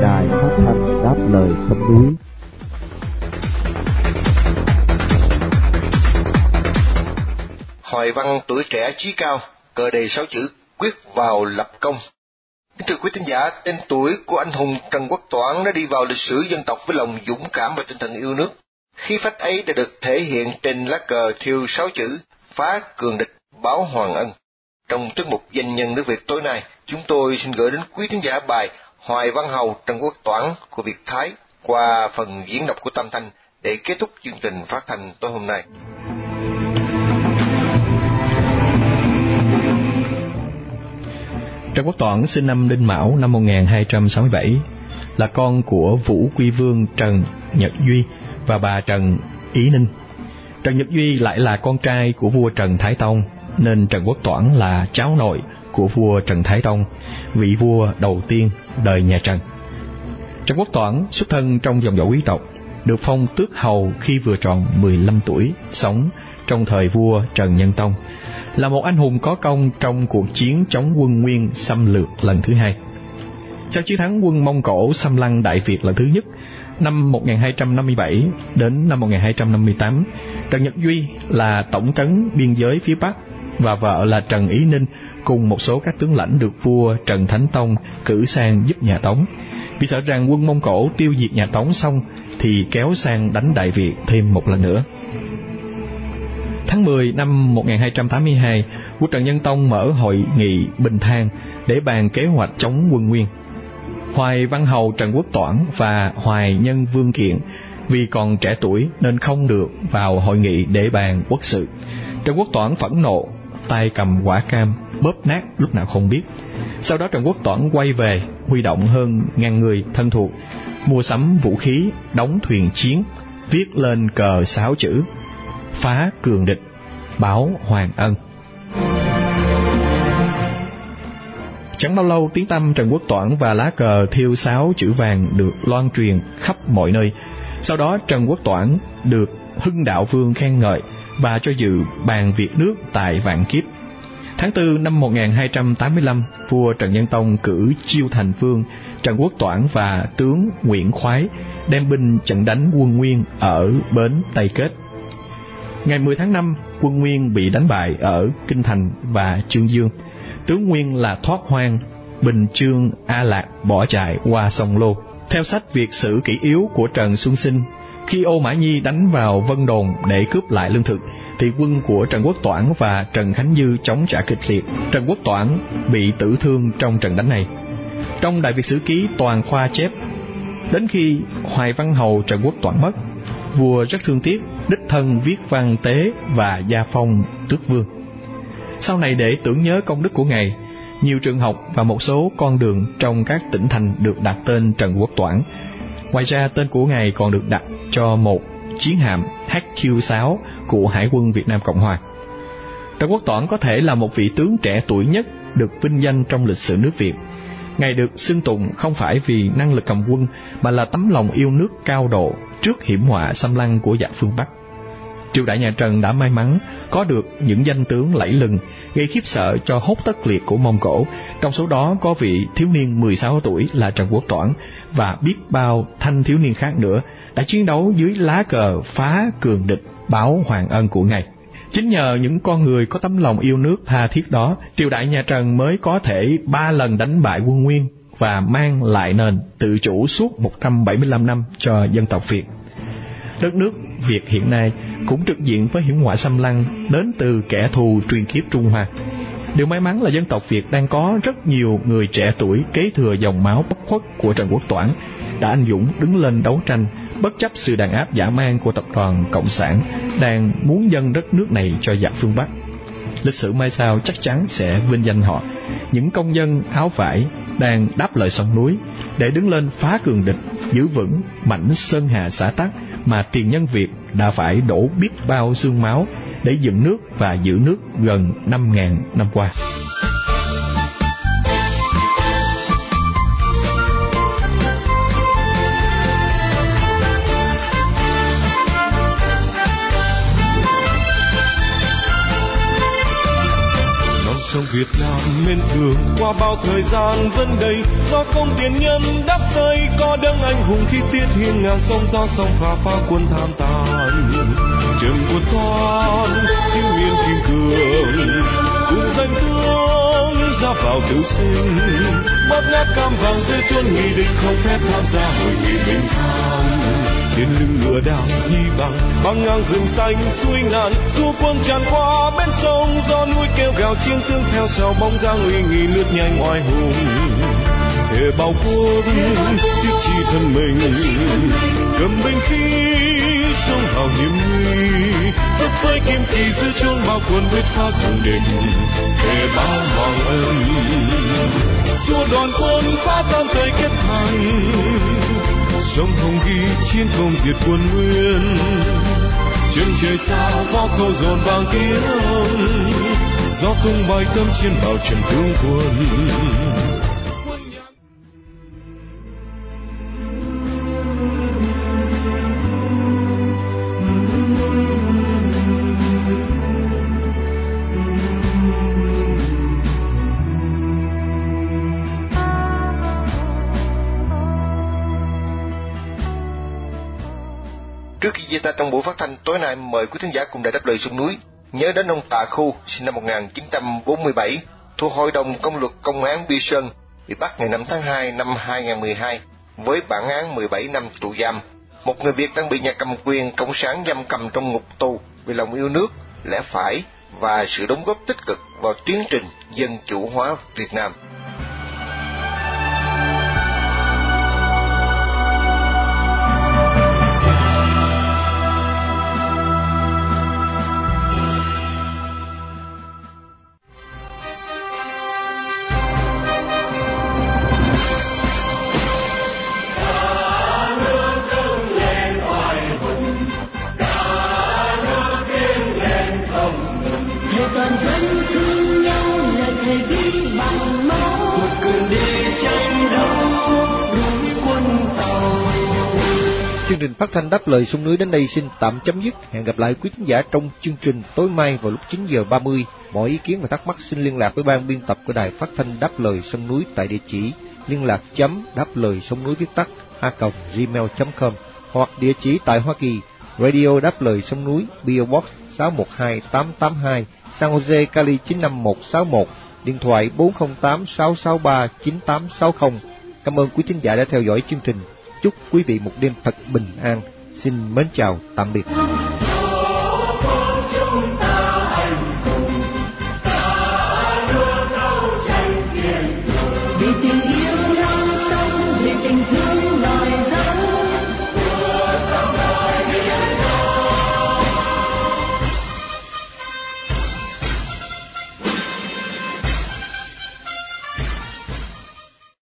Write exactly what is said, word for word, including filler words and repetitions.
Đài Phát thanh Đáp Lời Sông Núi. Hoài văn tuổi trẻ chí cao, cờ đề sáu chữ quyết vào lập công. Kính thưa quý thính giả, tên tuổi của anh hùng Trần Quốc Toản đã đi vào lịch sử dân tộc với lòng dũng cảm và tinh thần yêu nước. Khí phách ấy đã được thể hiện trên lá cờ thêu sáu chữ phá cường địch, báo hoàng ân. Trong tiết mục Danh nhân nước Việt tối nay, chúng tôi xin gửi đến quý thính giả bài Hoài văn hầu Trần Quốc Toản của Việt Thái qua phần diễn đọc của Tam Thanh để kết thúc chương trình phát thanh tối hôm nay. Trần Quốc Toản sinh năm Đinh Mão năm một nghìn hai trăm sáu mươi bảy, là con của Vũ Quy Vương Trần Nhật Duy và bà Trần Ý Ninh. Trần Nhật Duy lại là con trai của vua Trần Thái Tông, nên Trần Quốc Toản là cháu nội của vua Trần Thái Tông, vị vua đầu tiên đời nhà Trần. Trần Quốc Toản xuất thân trong dòng dõi quý tộc, được phong tước hầu khi vừa tròn mười lăm tuổi, sống trong thời vua Trần Nhân Tông, là một anh hùng có công trong cuộc chiến chống quân Nguyên xâm lược lần thứ hai. Sau chiến thắng quân Mông Cổ xâm lăng Đại Việt lần thứ nhất, năm một nghìn hai trăm năm mươi bảy đến năm một nghìn hai trăm năm mươi tám, Trần Nhật Duy là tổng trấn biên giới phía Bắc và vợ là Trần Ý Ninh cùng một số các tướng lãnh được vua Trần Thánh Tông cử sang giúp nhà Tống. Vì sợ rằng quân Mông Cổ tiêu diệt nhà Tống xong thì kéo sang đánh Đại Việt thêm một lần nữa. Tháng mười năm một nghìn hai trăm tám mươi hai, vua Trần Nhân Tông mở hội nghị Bình Thang để bàn kế hoạch chống quân Nguyên. Hoài văn hầu Trần Quốc Toản và Hoài nhân Vương Kiện vì còn trẻ tuổi nên không được vào hội nghị để bàn quốc sự. Trần Quốc Toản phẫn nộ, tay cầm quả cam bóp nát lúc nào không biết. Sau đó Trần Quốc Toản quay về, huy động hơn ngàn người thân thuộc, mua sắm vũ khí, đóng thuyền chiến, viết lên cờ sáu chữ phá cường địch, báo hoàng ân. Chẳng bao lâu, tiếng tăm Trần Quốc Toản và lá cờ thêu sáu chữ vàng được loan truyền khắp mọi nơi. Sau đó Trần Quốc Toản được Hưng Đạo Vương khen ngợi và cho dự bàn Việt nước tại Vạn Kiếp. Tháng tư năm một nghìn hai trăm tám mươi lăm, vua Trần Nhân Tông cử Chiêu Thành Vương Trần Quốc Toản và tướng Nguyễn Khoái đem binh chặn đánh quân Nguyên ở bến Tây Kết. Ngày mười tháng năm, quân Nguyên bị đánh bại ở Kinh Thành và Chương Dương. Tướng Nguyên là Thoát Hoang, Bình Chương, A Lạc bỏ chạy qua sông Lô. Theo sách Việt sử kỷ yếu của Trần Xuân Sinh, khi Ô Mã Nhi đánh vào Vân Đồn để cướp lại lương thực, thì quân của Trần Quốc Toản và Trần Khánh Dư chống trả kịch liệt. Trần Quốc Toản bị tử thương trong trận đánh này. Trong Đại Việt Sử Ký Toàn Khoa chép, đến khi Hoài văn hầu Trần Quốc Toản mất, vua rất thương tiếc, đích thân viết văn tế và gia phong tước vương. Sau này để tưởng nhớ công đức của ngài, nhiều trường học và một số con đường trong các tỉnh thành được đặt tên Trần Quốc Toản. Ngoài ra, tên của ngài còn được đặt cho một chiến hạm H Q sáu của Hải quân Việt Nam Cộng Hòa. Trần Quốc Toản có thể là một vị tướng trẻ tuổi nhất được vinh danh trong lịch sử nước Việt. Ngài được xưng tụng không phải vì năng lực cầm quân, mà là tấm lòng yêu nước cao độ trước hiểm họa xâm lăng của giặc phương Bắc. Triều đại nhà Trần đã may mắn có được những danh tướng lẫy lừng, gây khiếp sợ cho hốt tất liệt của Mông Cổ. Trong số đó có vị thiếu niên mười sáu tuổi là Trần Quốc Toản và biết bao thanh thiếu niên khác nữa đã chiến đấu dưới lá cờ phá cường địch, báo hoàng ân của ngài. Chính nhờ những con người có tấm lòng yêu nước tha thiết đó, triều đại nhà Trần mới có thể ba lần đánh bại quân Nguyên và mang lại nền tự chủ suốt một trăm bảy mươi lăm năm cho dân tộc Việt. Đất nước Việt hiện nay cũng trực diện với hiểm họa xâm lăng đến từ kẻ thù truyền kiếp Trung Hoa. Điều may mắn là dân tộc Việt đang có rất nhiều người trẻ tuổi kế thừa dòng máu bất khuất của Trần Quốc Toản, đã anh dũng đứng lên đấu tranh bất chấp sự đàn áp dã man của tập đoàn Cộng sản đang muốn dâng đất nước này cho giặc phương Bắc. Lịch sử mai sau chắc chắn sẽ vinh danh họ, những công dân áo vải đang đáp lời sông núi để đứng lên phá cường địch, giữ vững mảnh sơn hà xã tắc mà tiền nhân Việt đã phải đổ biết bao xương máu để dựng nước và giữ nước gần năm ngàn năm qua. Việt Nam men thương qua bao thời gian vẫn đầy, do công tiền nhân đắp xây có đấng anh hùng khi tiết hiên ngang sông gió sông phá phá quân tham tàn. Trần quân toan thiếu niên kim cương cùng danh tướng ra vào tử sinh, bóp nát cam vàng dưới chốn nghị định không phép tham gia hội nghị bình thản. Trên lưng ngựa đào nhi bằng băng ngang rừng xanh suối ngàn, du quân tràn qua bên sông gió núi kêu gào chiêng tương theo sau bóng dáng uy nghi lướt nhanh oai hùng. Thể bao quốc thiết chi thân mình, cầm binh khí xông vào hiểm nguy, giúp với kim kỳ giữ chốn bao quân quyết phá cường địch. Thể bao hoàng ân xua đoàn quân phá tan tây kết thành, sông Hồng ghi chiến công diệt quân Nguyên. Chân trời sao võ câu dồn vang tiếng, gió tung bay tấm chiến vào trận tướng quân. Trước khi chia tay trong buổi phát thanh tối nay, mời quý thính giả cùng Đài Đáp Lời Sông Núi nhớ đến ông Tạ Khu, sinh năm một nghìn chín trăm bốn mươi bảy, thuộc Hội đồng Công luật Công án Bi Sơn, bị bắt ngày năm tháng hai năm hai nghìn không trăm mười hai với bản án mười bảy năm tù giam. Một người Việt đang bị nhà cầm quyền cộng sản giam cầm trong ngục tù vì lòng yêu nước, lẽ phải và sự đóng góp tích cực vào tiến trình dân chủ hóa Việt Nam. Chương trình phát thanh Đáp Lời Sông Núi đến đây xin tạm chấm dứt. Hẹn gặp lại quý khán giả trong chương trình tối mai vào lúc chín giờ ba mươi. Mọi ý kiến và thắc mắc xin liên lạc với ban biên tập của đài phát thanh Đáp Lời Sông Núi tại địa chỉ liên lạc chấm đáp lời sông núi viết tắt a còng gmail chấm com hoặc địa chỉ tại Hoa Kỳ, Radio Đáp Lời Sông Núi, pê ô Box sáu một hai tám tám hai, San Jose, Cali chín năm một sáu một, điện thoại bốn không tám sáu sáu ba chín tám sáu không. Cảm ơn quý thính giả đã theo dõi chương trình. Chúc quý vị một đêm thật bình an. Xin mến chào, tạm biệt.